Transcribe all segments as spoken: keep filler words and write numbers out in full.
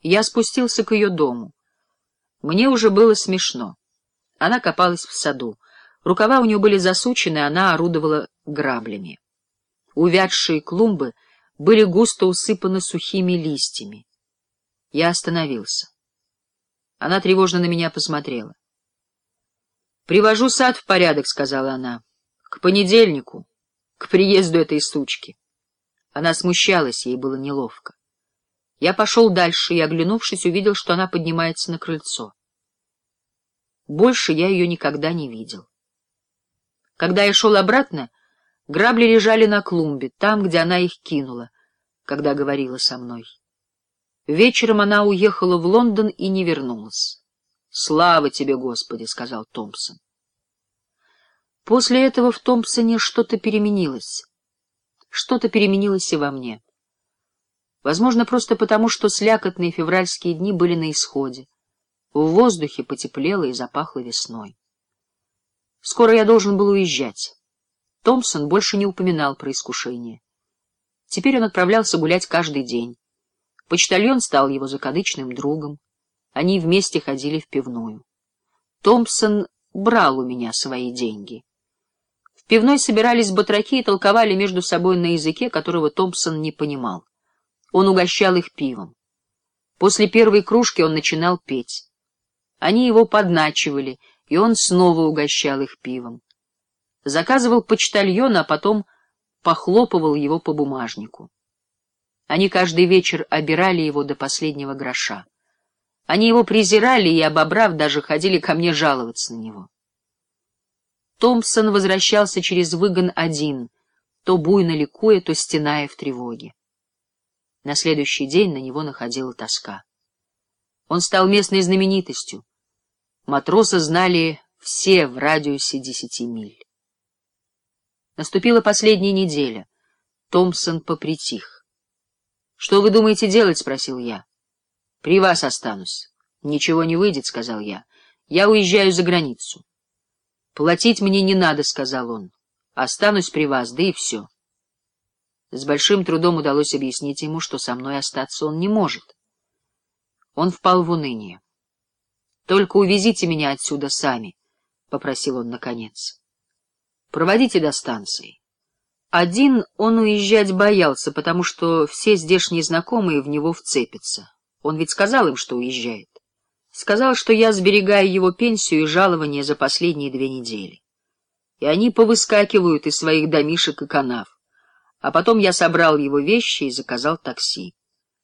Я спустился к ее дому. Мне уже было смешно. Она копалась в саду. Рукава у нее были засучены, она орудовала граблями. Увядшие клумбы были густо усыпаны сухими листьями. Я остановился. Она тревожно на меня посмотрела. «Привожу сад в порядок», — сказала она. «К понедельнику, к приезду этой сучки». Она смущалась, ей было неловко. Я пошел дальше и, оглянувшись, увидел, что она поднимается на крыльцо. Больше я ее никогда не видел. Когда я шел обратно, грабли лежали на клумбе, там, где она их кинула, когда говорила со мной. Вечером она уехала в Лондон и не вернулась. «Слава тебе, Господи!» — сказал Томпсон. После этого в Томпсоне что-то переменилось. Что-то переменилось и во мне. Возможно, просто потому, что слякотные февральские дни были на исходе. В воздухе потеплело и запахло весной. Скоро я должен был уезжать. Томпсон больше не упоминал про искушение. Теперь он отправлялся гулять каждый день. Почтальон стал его закадычным другом. Они вместе ходили в пивную. Томпсон брал у меня свои деньги. В пивной собирались батраки и толковали между собой на языке, которого Томпсон не понимал. Он угощал их пивом. После первой кружки он начинал петь. Они его подначивали, и он снова угощал их пивом. Заказывал почтальона, а потом похлопывал его по бумажнику. Они каждый вечер обирали его до последнего гроша. Они его презирали и, обобрав, даже ходили ко мне жаловаться на него. Томпсон возвращался через выгон один, то буйно ликуя, то стеная в тревоге. На следующий день на него находила тоска. Он стал местной знаменитостью. Матросы знали все в радиусе десяти миль. Наступила последняя неделя. Томпсон попритих. — Что вы думаете делать? — спросил я. — При вас останусь. — Ничего не выйдет, — сказал я. — Я уезжаю за границу. — Платить мне не надо, — сказал он. — Останусь при вас, да и все. С большим трудом удалось объяснить ему, что со мной остаться он не может. Он впал в уныние. — Только увезите меня отсюда сами, — попросил он наконец. — Проводите до станции. Один он уезжать боялся, потому что все здешние знакомые в него вцепятся. Он ведь сказал им, что уезжает. Сказал, что я сберегаю его пенсию и жалование за последние две недели. И они повыскакивают из своих домишек и канав. А потом я собрал его вещи и заказал такси.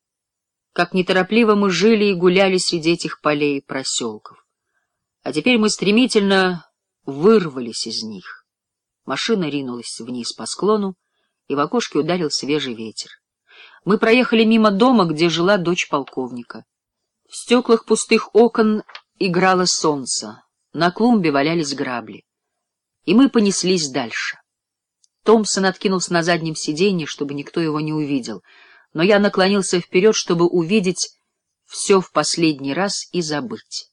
Как неторопливо мы жили и гуляли среди этих полей и проселков. А теперь мы стремительно вырвались из них. Машина ринулась вниз по склону, и в окошке ударил свежий ветер. Мы проехали мимо дома, где жила дочь полковника. В стеклах пустых окон играло солнце, на клумбе валялись грабли. И мы понеслись дальше. Томпсон откинулся на заднем сиденье, чтобы никто его не увидел, но я наклонился вперед, чтобы увидеть все в последний раз и забыть.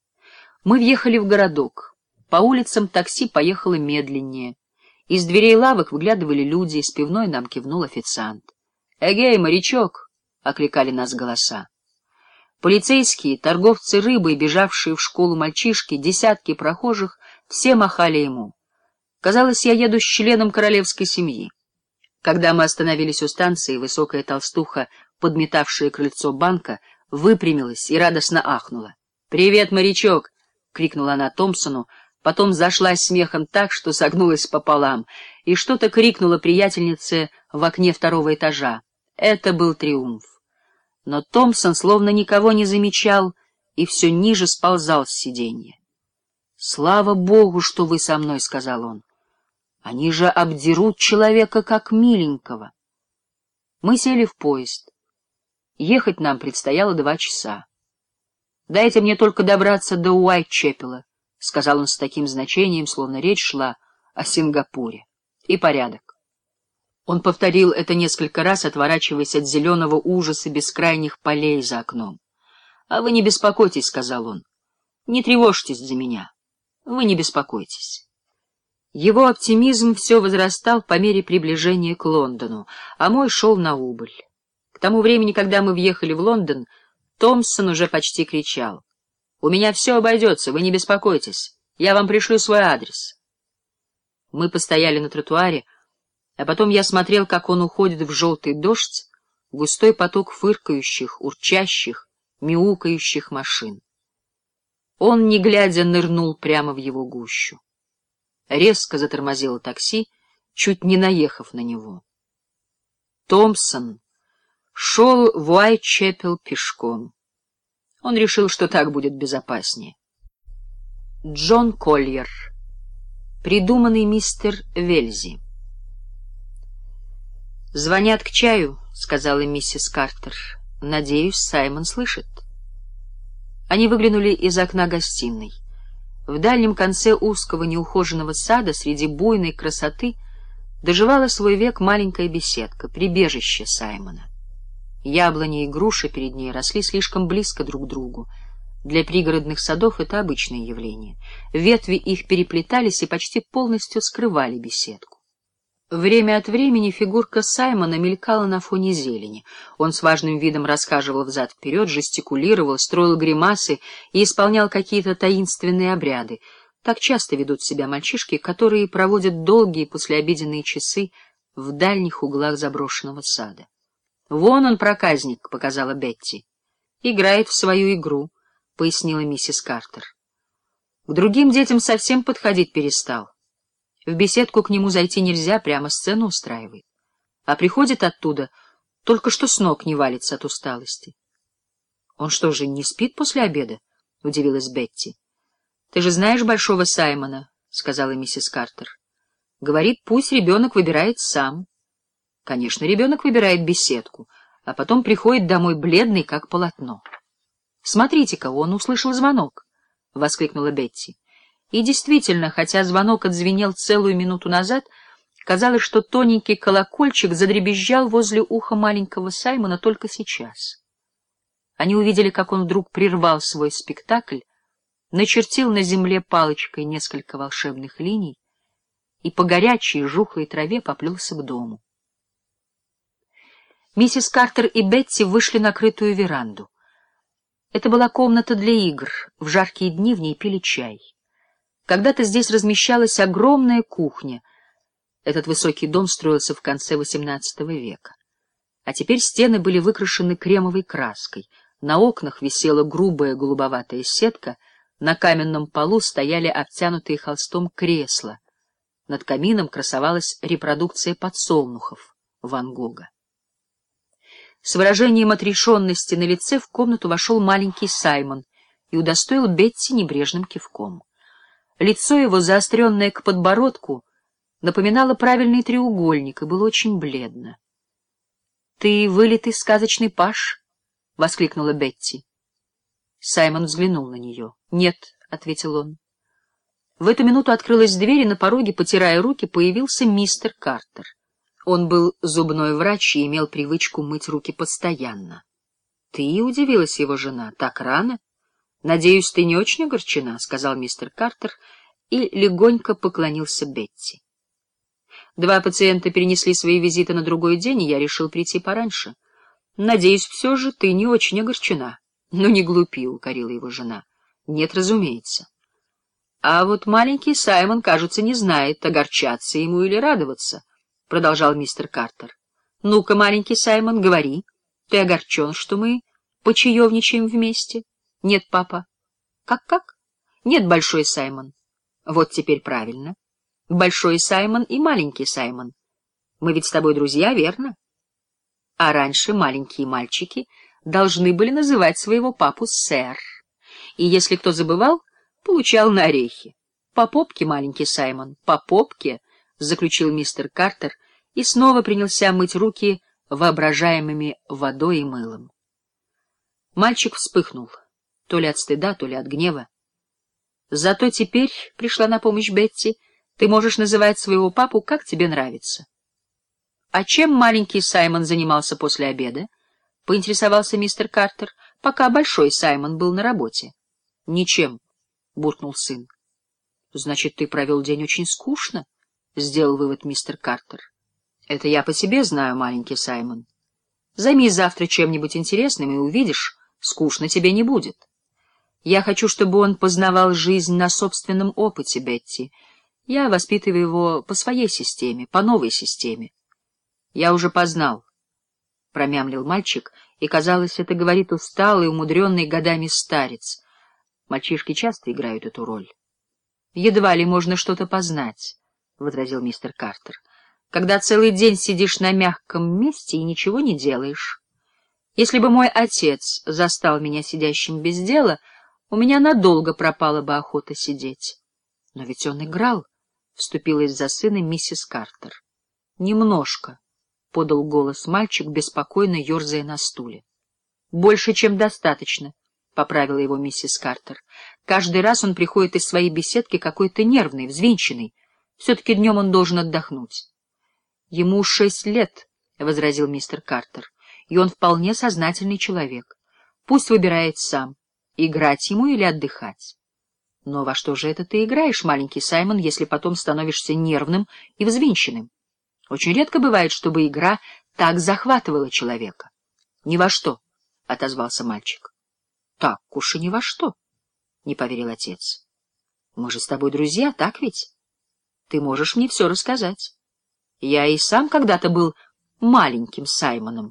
Мы въехали в городок. По улицам такси поехало медленнее. Из дверей лавок выглядывали люди, из пивной нам кивнул официант. «Эгей, морячок!» — окликали нас голоса. Полицейские, торговцы рыбой, бежавшие в школу мальчишки, десятки прохожих, все махали ему. Казалось, я еду с членом королевской семьи. Когда мы остановились у станции, высокая толстуха, подметавшая крыльцо банка, выпрямилась и радостно ахнула. «Привет, морячок!» — крикнула она Томпсону, потом зашлась смехом так, что согнулась пополам, и что-то крикнула приятельнице в окне второго этажа. Это был триумф. Но Томпсон словно никого не замечал и все ниже сползал с сиденья. — Слава Богу, что вы со мной, — сказал он. — Они же обдерут человека как миленького. Мы сели в поезд. Ехать нам предстояло два часа. — Дайте мне только добраться до Уайтчепела, — сказал он с таким значением, словно речь шла о Сингапуре. И порядок. Он повторил это несколько раз, отворачиваясь от зеленого ужаса бескрайних полей за окном. — А вы не беспокойтесь, — сказал он. — Не тревожьтесь за меня. Вы не беспокойтесь. Его оптимизм все возрастал по мере приближения к Лондону, а мой шел на убыль. К тому времени, когда мы въехали в Лондон, Томпсон уже почти кричал: «У меня все обойдется, вы не беспокойтесь, я вам пришлю свой адрес». Мы постояли на тротуаре, а потом я смотрел, как он уходит в желтый дождь, густой поток фыркающих, урчащих, мяукающих машин. Он, не глядя, нырнул прямо в его гущу. Резко затормозило такси, чуть не наехав на него. Томпсон шел в Уайтчепел пешком. Он решил, что так будет безопаснее. Джон Кольер. Придуманный мистер Вельзи. «Звонят к чаю», — сказала миссис Картер. «Надеюсь, Саймон слышит». Они выглянули из окна гостиной. В дальнем конце узкого неухоженного сада среди буйной красоты доживала свой век маленькая беседка, прибежище Саймона. Яблони и груши перед ней росли слишком близко друг к другу. Для пригородных садов это обычное явление. Ветви их переплетались и почти полностью скрывали беседку. Время от времени фигурка Саймона мелькала на фоне зелени. Он с важным видом расхаживал взад-вперед, жестикулировал, строил гримасы и исполнял какие-то таинственные обряды. Так часто ведут себя мальчишки, которые проводят долгие послеобеденные часы в дальних углах заброшенного сада. «Вон он, проказник», — показала Бетти. «Играет в свою игру», — пояснила миссис Картер. «К другим детям совсем подходить перестал. В беседку к нему зайти нельзя, прямо сцену устраивает. А приходит оттуда, только что с ног не валится от усталости». «Он что же, не спит после обеда?» — удивилась Бетти. «Ты же знаешь большого Саймона», — сказала миссис Картер. «Говорит, пусть ребенок выбирает сам». Конечно, ребенок выбирает беседку, а потом приходит домой бледный, как полотно. «Смотрите-ка, он услышал звонок», — воскликнула Бетти. И действительно, хотя звонок отзвенел целую минуту назад, казалось, что тоненький колокольчик задребезжал возле уха маленького Саймона только сейчас. Они увидели, как он вдруг прервал свой спектакль, начертил на земле палочкой несколько волшебных линий и по горячей жухлой траве поплелся к дому. Миссис Картер и Бетти вышли на крытую веранду. Это была комната для игр, в жаркие дни в ней пили чай. Когда-то здесь размещалась огромная кухня. Этот высокий дом строился в конце восемнадцатого века. А теперь стены были выкрашены кремовой краской, на окнах висела грубая голубоватая сетка, на каменном полу стояли обтянутые холстом кресла, над камином красовалась репродукция подсолнухов Ван Гога. С выражением отрешенности на лице в комнату вошел маленький Саймон и удостоил Бетти небрежным кивком. Лицо его, заостренное к подбородку, напоминало правильный треугольник и было очень бледно. — Ты вылитый сказочный паж? — воскликнула Бетти. Саймон взглянул на нее. — Нет, — ответил он. В эту минуту открылась дверь, и на пороге, потирая руки, появился мистер Картер. Он был зубной врач и имел привычку мыть руки постоянно. — Ты? — удивилась его жена. — Так рано? — Надеюсь, ты не очень огорчена, — сказал мистер Картер и легонько поклонился Бетти. Два пациента перенесли свои визиты на другой день, и я решил прийти пораньше. — Надеюсь, все же ты не очень огорчена. — Ну, не глупи, — укорила его жена. — Нет, разумеется. — А вот маленький Саймон, кажется, не знает, огорчаться ему или радоваться, — продолжал мистер Картер. — Ну-ка, маленький Саймон, говори. Ты огорчен, что мы почаевничаем вместе? — Нет, папа. — Как-как? — Нет, большой Саймон. — Вот теперь правильно. Большой Саймон и маленький Саймон. Мы ведь с тобой друзья, верно? А раньше маленькие мальчики должны были называть своего папу сэр. И если кто забывал, получал на орехи. По попке, маленький Саймон, по попке, — заключил мистер Картер и снова принялся мыть руки воображаемыми водой и мылом. Мальчик вспыхнул, то ли от стыда, то ли от гнева. Зато теперь, — пришла на помощь Бетти, — ты можешь называть своего папу, как тебе нравится. — А чем маленький Саймон занимался после обеда? — поинтересовался мистер Картер, пока большой Саймон был на работе. — Ничем, — буркнул сын. — Значит, ты провел день очень скучно? — сделал вывод мистер Картер. — Это я по себе знаю, маленький Саймон. Займись завтра чем-нибудь интересным и увидишь, Скучно тебе не будет. Я хочу, чтобы он познавал жизнь на собственном опыте, Бетти. Я воспитываю его по своей системе, по новой системе. Я уже познал, — промямлил мальчик, и, казалось, это говорит усталый, умудренный годами старец. Мальчишки часто играют эту роль. Едва ли можно что-то познать, — возразил мистер Картер, — когда целый день сидишь на мягком месте и ничего не делаешь. Если бы мой отец застал меня сидящим без дела, у меня надолго пропала бы охота сидеть. Но ведь он играл, — вступилась за сына миссис Картер. — Немножко, — подал голос мальчик, беспокойно ерзая на стуле. — Больше, чем достаточно, — поправила его миссис Картер. Каждый раз он приходит из своей беседки какой-то нервный, взвинченный. Все-таки днем он должен отдохнуть. — Ему шесть лет, — возразил мистер Картер, — и он вполне сознательный человек. Пусть выбирает сам, играть ему или отдыхать. Но во что же это ты играешь, маленький Саймон, если потом становишься нервным и взвинченным? Очень редко бывает, чтобы игра так захватывала человека. — Ни во что, — отозвался мальчик. — Так уж и ни во что, — не поверил отец. — Мы же с тобой друзья, так ведь? Ты можешь мне все рассказать. Я и сам когда-то был маленьким Саймоном.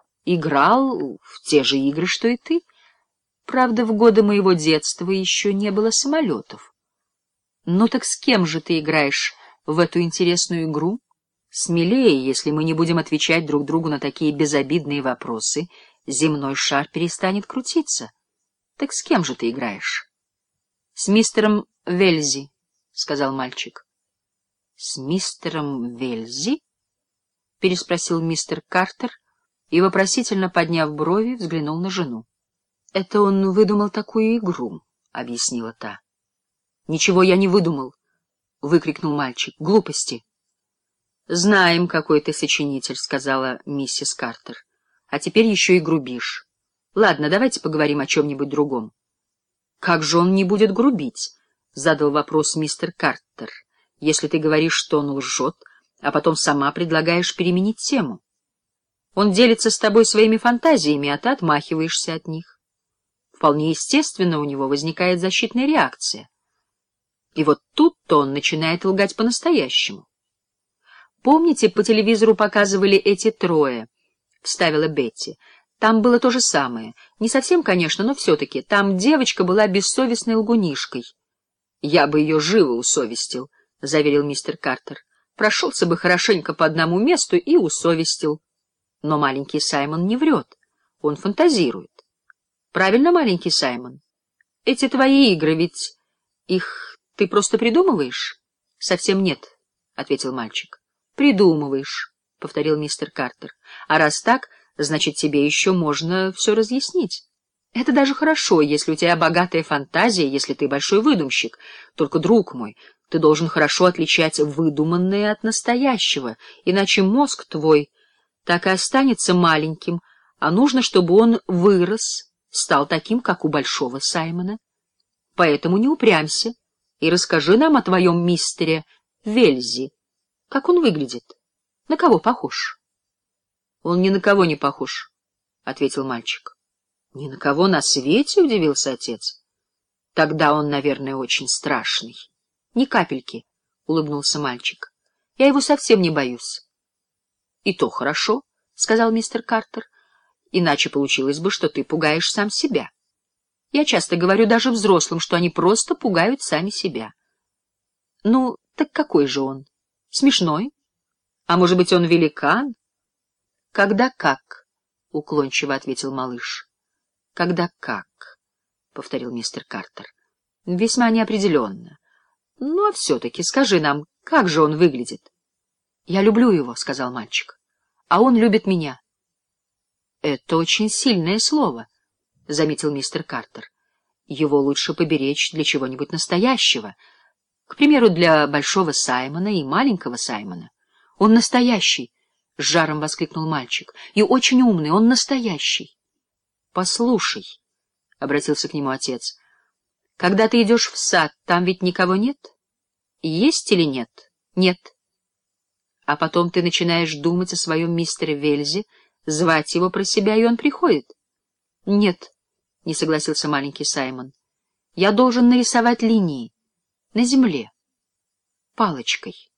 Играл в те же игры, что и ты. Правда, в годы моего детства еще не было самолетов. Ну так с кем же ты играешь в эту интересную игру? Смелее, если мы не будем отвечать друг другу на такие безобидные вопросы, земной шар перестанет крутиться. Так с кем же ты играешь? — С мистером Вельзи, — сказал мальчик. — С мистером Вельзи? — переспросил мистер Картер и, вопросительно подняв брови, взглянул на жену. — Это он выдумал такую игру, — объяснила та. — Ничего я не выдумал, — выкрикнул мальчик. — Глупости. — Знаем, какой ты сочинитель, — сказала миссис Картер. — А теперь еще и грубишь. Ладно, давайте поговорим о чем-нибудь другом. — Как же он не будет грубить? — задал вопрос мистер Картер. — Если ты говоришь, что он лжет, а потом сама предлагаешь переменить тему. Он делится с тобой своими фантазиями, а ты отмахиваешься от них. Вполне естественно, у него возникает защитная реакция. И вот тут-то он начинает лгать по-настоящему. Помните, по телевизору показывали эти трое, — вставила Бетти. Там было то же самое. Не совсем, конечно, но все-таки. Там девочка была бессовестной лгунишкой. — Я бы ее живо усовестил, — заверил мистер Картер. — Прошелся бы хорошенько по одному месту и усовестил. Но маленький Саймон не врет. Он фантазирует. Правильно, маленький Саймон? Эти твои игры, ведь их ты просто придумываешь? — Совсем нет, — ответил мальчик. — Придумываешь, — повторил мистер Картер. — А раз так, значит, тебе еще можно все разъяснить. Это даже хорошо, если у тебя богатая фантазия, если ты большой выдумщик. Только, друг мой, ты должен хорошо отличать выдуманное от настоящего, иначе мозг твой так и останется маленьким, а нужно, чтобы он вырос, стал таким, как у большого Саймона. Поэтому не упрямься и расскажи нам о твоем мистере Вельзи. Как он выглядит? На кого похож? — Он ни на кого не похож, — ответил мальчик. — Ни на кого на свете? — удивился отец. — Тогда он, наверное, очень страшный. — Ни капельки, — улыбнулся мальчик. — Я его совсем не боюсь. — И то хорошо, — сказал мистер Картер. — Иначе получилось бы, что ты пугаешь сам себя. Я часто говорю даже взрослым, что они просто пугают сами себя. — Ну, так какой же он? Смешной? А может быть, он великан? — Когда как, — уклончиво ответил малыш. — Когда как, — повторил мистер Картер. — Весьма неопределенно. Ну, а все-таки скажи нам, как же он выглядит? — Я люблю его, — сказал мальчик. — А он любит меня. — Это очень сильное слово, — заметил мистер Картер. — Его лучше поберечь для чего-нибудь настоящего. К примеру, для большого Саймона и маленького Саймона. — Он настоящий! — с жаром воскликнул мальчик. — И очень умный, он настоящий. — Послушай, — обратился к нему отец, — когда ты идешь в сад, там ведь никого нет? Есть или нет? Нет. А потом ты начинаешь думать о своем мистере Вельзе, звать его про себя, и он приходит? Нет. — не согласился маленький Саймон. — Я должен нарисовать линии на земле палочкой.